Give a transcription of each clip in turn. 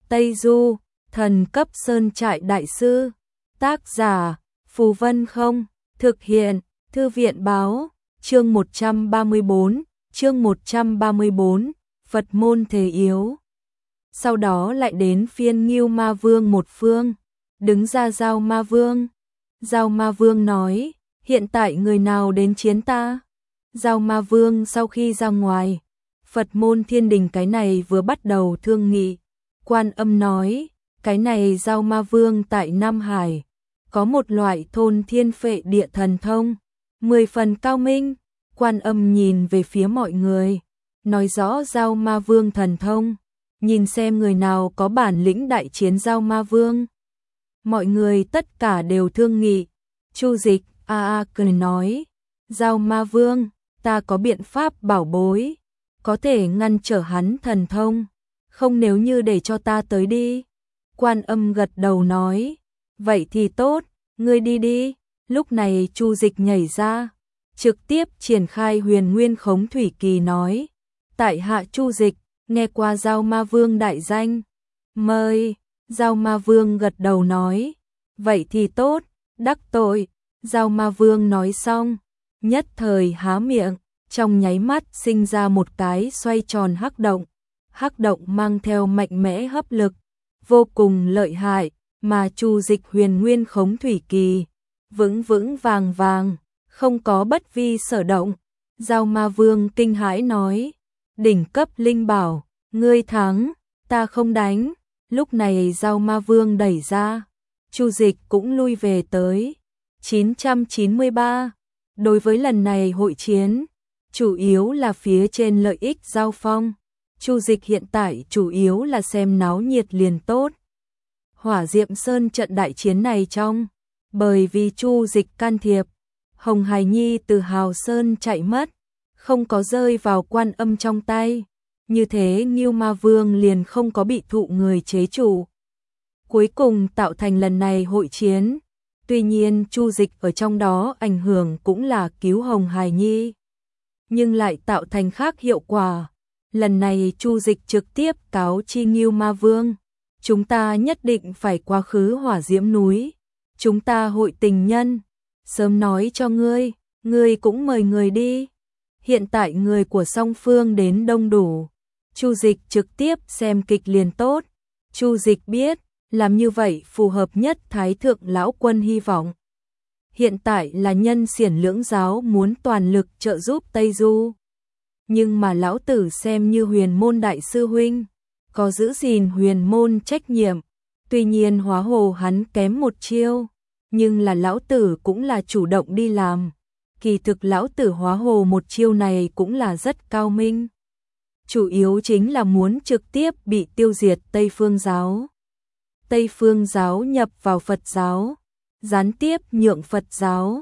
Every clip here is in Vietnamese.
Tây Du, thần cấp sơn trại đại sư. Tác giả, Phù Vân Không. Thực hiện, Thư viện báo. Chương 134, Phật môn thế yếu. Sau đó lại đến phiên Ngưu Ma Vương một phương. Đứng ra Giao Ma Vương. Giao Ma Vương nói, hiện tại người nào đến chiến ta? Giao Ma Vương sau khi ra ngoài, Phật môn thiên đình cái này vừa bắt đầu thương nghị. Quan Âm nói, cái này Giao Ma Vương tại Nam Hải, có một loại thôn thiên phệ địa thần thông, 10 phần cao minh. Quan Âm nhìn về phía mọi người, nói rõ Giao Ma Vương thần thông, nhìn xem người nào có bản lĩnh đại chiến Giao Ma Vương. Mọi người tất cả đều thương nghị. Chu Dịch cười nói, Giao Ma Vương, ta có biện pháp bảo bối, có thể ngăn trở hắn thần thông, không nếu như để cho ta tới đi. Quan Âm gật đầu nói, vậy thì tốt, ngươi đi đi. Lúc này Chu Dịch nhảy ra, trực tiếp triển khai Huyền Nguyên Khống Thủy Kỳ nói, tại hạ Chu Dịch, nghe qua Giao Ma Vương đại danh, mời. Giao Ma Vương gật đầu nói, vậy thì tốt, đắc tội. Giao Ma Vương nói xong, nhất thời há miệng, trong nháy mắt sinh ra một cái xoay tròn hắc động. Hắc động mang theo mạnh mẽ hấp lực, vô cùng lợi hại, mà Chu Dịch Huyền Nguyên Khống Thủy Kỳ vững vững vàng vàng, không có bất vi sở động. Giao Ma Vương kinh hãi nói, đỉnh cấp linh bảo, ngươi thắng, ta không đánh. Lúc này Giao Ma Vương đẩy ra, Chu Dịch cũng lui về tới. 993. Đối với lần này hội chiến, chủ yếu là phía trên lợi ích giao phong. Chu Dịch hiện tại chủ yếu là xem náo nhiệt liền tốt. Hỏa Diệm Sơn trận đại chiến này trong, bởi vì Chu Dịch can thiệp, Hồng Hải Nhi từ Hào Sơn chạy mất, không có rơi vào Quan Âm trong tay. Như thế Ngưu Ma Vương liền không có bị thụ người chế trụ. Cuối cùng tạo thành lần này hội chiến. Tuy nhiên Chu Dịch ở trong đó ảnh hưởng cũng là cứu Hồng Hải Nhi, nhưng lại tạo thành khác hiệu quả. Lần này Chu Dịch trực tiếp cáo chi Ngưu Ma Vương, chúng ta nhất định phải quá khứ Hỏa Diễm núi, chúng ta hội tình nhân, sớm nói cho ngươi, ngươi cũng mời người đi. Hiện tại người của song phương đến đông đủ, Chu Dịch trực tiếp xem kịch liền tốt. Chu Dịch biết, làm như vậy phù hợp nhất Thái Thượng Lão Quân hy vọng. Hiện tại là Nhân Xiển lưỡng giáo muốn toàn lực trợ giúp Tây Du. Nhưng mà lão tử xem như huyền môn đại sư huynh, có giữ gìn huyền môn trách nhiệm. Tuy nhiên hóa hồ hắn kém một chiêu, nhưng là lão tử cũng là chủ động đi làm. Kỳ thực lão tử hóa hồ một chiêu này cũng là rất cao minh. Chủ yếu chính là muốn trực tiếp bị tiêu diệt Tây Phương giáo. Tây Phương giáo nhập vào Phật giáo, gián tiếp nhượng Phật giáo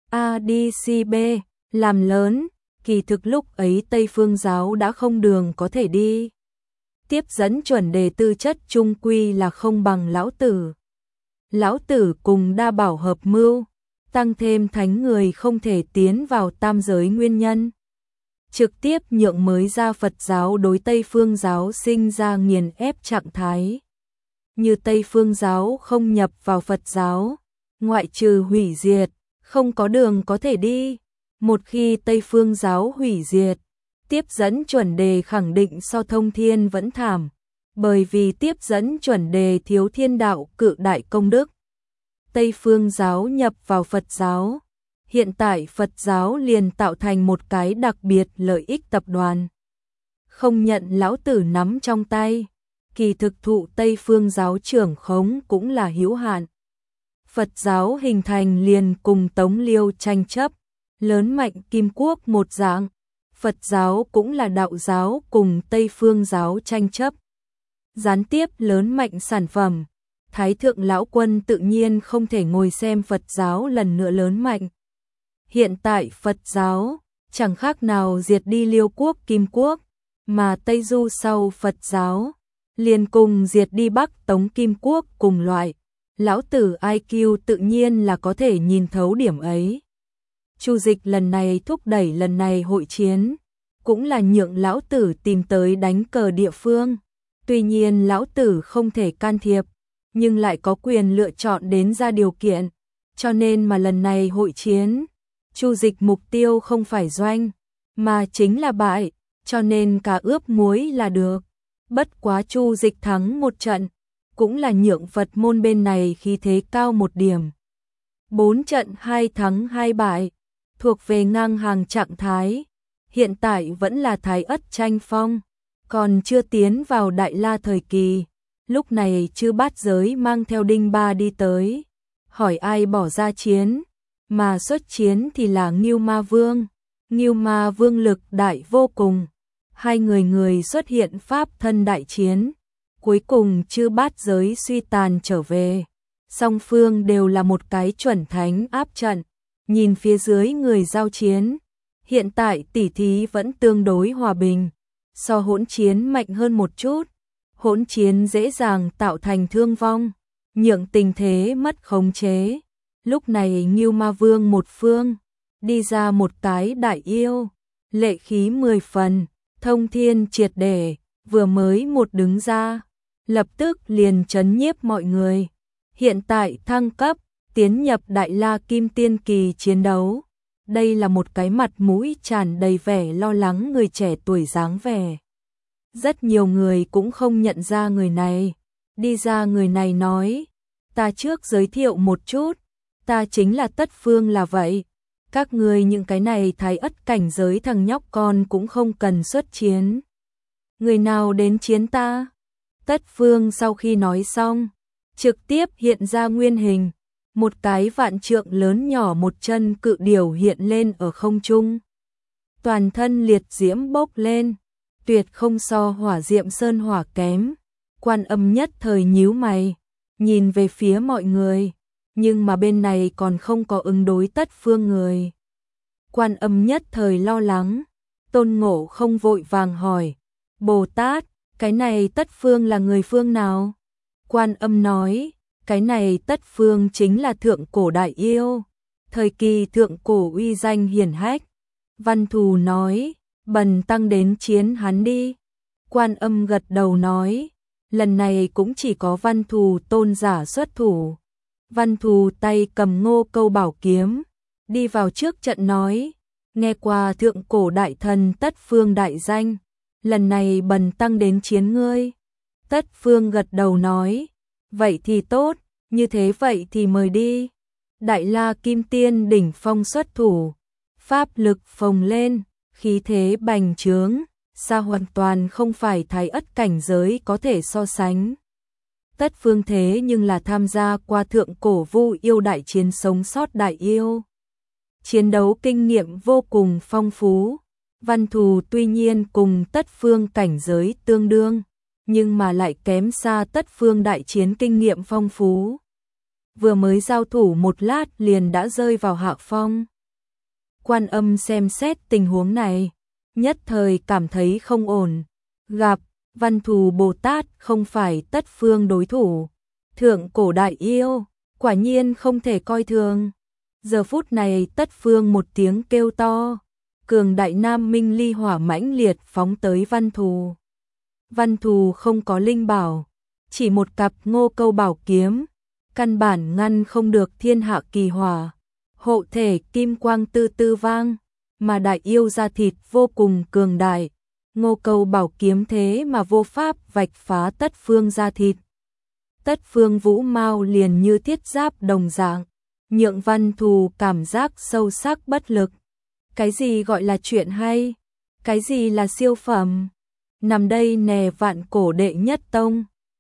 ADCB làm lớn. Kỳ thực lúc ấy Tây Phương giáo đã không đường có thể đi. Tiếp dẫn chuẩn đề tư chất trung quy là không bằng lão tử. Lão tử cùng đa bảo hợp mưu, tăng thêm thánh người không thể tiến vào tam giới nguyên nhân. Trực tiếp nhượng mới ra Phật giáo đối Tây Phương giáo sinh ra nghiền ép trạng thái. Như Tây Phương giáo không nhập vào Phật giáo, ngoại trừ hủy diệt, không có đường có thể đi. Một khi Tây Phương giáo hủy diệt, tiếp dẫn chuẩn đề khẳng định so thông thiên vẫn thảm, bởi vì tiếp dẫn chuẩn đề thiếu thiên đạo cự đại công đức. Tây Phương giáo nhập vào Phật giáo, hiện tại Phật giáo liền tạo thành một cái đặc biệt lợi ích tập đoàn. Không nhận lão tử nắm trong tay, kỳ thực thụ Tây Phương giáo trưởng khống cũng là hữu hạn. Phật giáo hình thành liền cùng Tống Liêu tranh chấp, lớn mạnh Kim Quốc một dạng. Phật giáo cũng là đạo giáo cùng Tây Phương giáo tranh chấp, gián tiếp lớn mạnh sản phẩm. Thái Thượng Lão Quân tự nhiên không thể ngồi xem Phật giáo lần nữa lớn mạnh. Hiện tại Phật giáo chẳng khác nào diệt đi Liêu Quốc Kim Quốc, mà Tây Du sau Phật giáo liền cùng diệt đi Bắc Tống Kim Quốc cùng loại. Lão tử IQ tự nhiên là có thể nhìn thấu điểm ấy. Chu Dịch lần này thúc đẩy lần này hội chiến, cũng là nhượng lão tử tìm tới đánh cờ địa phương. Tuy nhiên lão tử không thể can thiệp, nhưng lại có quyền lựa chọn đến ra điều kiện, cho nên mà lần này hội chiến, Chu Dịch mục tiêu không phải doanh, mà chính là bại, cho nên cả ướp muối là được. Bất quá Chu Dịch thắng một trận, cũng là nhượng Phật môn bên này khí thế cao một điểm. 4 trận 2 thắng 2 bại, thuộc về ngang hàng trạng thái. Hiện tại vẫn là thái ất tranh phong, còn chưa tiến vào đại la thời kỳ. Lúc này Chư Bát Giới mang theo Đinh Ba đi tới, hỏi ai bỏ ra chiến, mà xuất chiến thì là Ngưu Ma Vương. Ngưu Ma Vương lực đại vô cùng, hai người xuất hiện pháp thân đại chiến. Cuối cùng Chư Bát Giới suy tàn trở về, song phương đều là một cái chuẩn thánh áp trận. Nhìn phía dưới người giao chiến, hiện tại tỷ thí vẫn tương đối hòa bình, so hỗn chiến mạnh hơn một chút. Hỗn chiến dễ dàng tạo thành thương vong, nhượng tình thế mất khống chế. Lúc này Ngưu Ma Vương một phương, đi ra một cái đại yêu, lệ khí 10 phần, thông thiên triệt để, vừa mới một đứng ra, lập tức liền chấn nhiếp mọi người. Hiện tại thăng cấp, tiến nhập đại la kim tiên kỳ chiến đấu. Đây là một cái mặt mũi tràn đầy vẻ lo lắng người trẻ tuổi dáng vẻ. Rất nhiều người cũng không nhận ra người này. Đi ra người này nói, ta trước giới thiệu một chút, ta chính là Tất Phương là vậy. Các người những cái này thái ất cảnh giới thằng nhóc con cũng không cần xuất chiến. Người nào đến chiến ta? Tất Phương sau khi nói xong, trực tiếp hiện ra nguyên hình. Một cái vạn trượng lớn nhỏ một chân cự điểu hiện lên ở không trung. Toàn thân liệt diễm bốc lên, tuyệt không so hỏa diệm sơn hỏa kém. Quan Âm nhất thời nhíu mày, nhìn về phía mọi người, nhưng mà bên này còn không có ứng đối Tất Phương người. Quan Âm nhất thời lo lắng, Tôn Ngộ không vội vàng hỏi, Bồ Tát, cái này Tất Phương là người phương nào? Quan Âm nói, cái này Tất Phương chính là thượng cổ đại yêu, thời kỳ thượng cổ uy danh hiển hách. Văn Thù nói, bần tăng đến chiến hắn đi. Quan Âm gật đầu nói, lần này cũng chỉ có Văn Thù tôn giả xuất thủ. Văn Thù tay cầm Ngô Câu bảo kiếm, đi vào trước trận nói, nghe qua thượng cổ đại thần Tất Phương đại danh, lần này bần tăng đến chiến ngươi. Tất Phương gật đầu nói, vậy thì tốt, như thế vậy thì mời đi. Đại la kim tiên đỉnh phong xuất thủ, pháp lực phồng lên, khí thế bành trướng, xa hoàn toàn không phải thái ất cảnh giới có thể so sánh. Tất Phương thế nhưng là tham gia qua thượng cổ vu yêu đại chiến sống sót đại yêu. Chiến đấu kinh nghiệm vô cùng phong phú. Văn Thù tuy nhiên cùng Tất Phương cảnh giới tương đương, nhưng mà lại kém xa Tất Phương đại chiến kinh nghiệm phong phú. Vừa mới giao thủ một lát liền đã rơi vào hạ phong. Quan Âm xem xét tình huống này, nhất thời cảm thấy không ổn. Gặp Văn Thù Bồ Tát không phải Tất Phương đối thủ. Thượng cổ đại yêu, quả nhiên không thể coi thường. Giờ phút này Tất Phương một tiếng kêu to, cường đại nam minh ly hỏa mãnh liệt phóng tới Văn Thù. Văn Thù không có linh bảo, chỉ một cặp Ngô Câu bảo kiếm, căn bản ngăn không được thiên hạ kỳ hỏa. Hộ thể kim quang tư tư vang, mà đại yêu da thịt vô cùng cường đại. Ngô Câu bảo kiếm thế mà vô pháp vạch phá Tất Phương da thịt. Tất Phương vũ mao liền như thiết giáp đồng dạng, nhượng Văn Thù cảm giác sâu sắc bất lực. Cái gì gọi là chuyện hay? Cái gì là siêu phẩm? Nằm đây nè vạn cổ đệ nhất tông.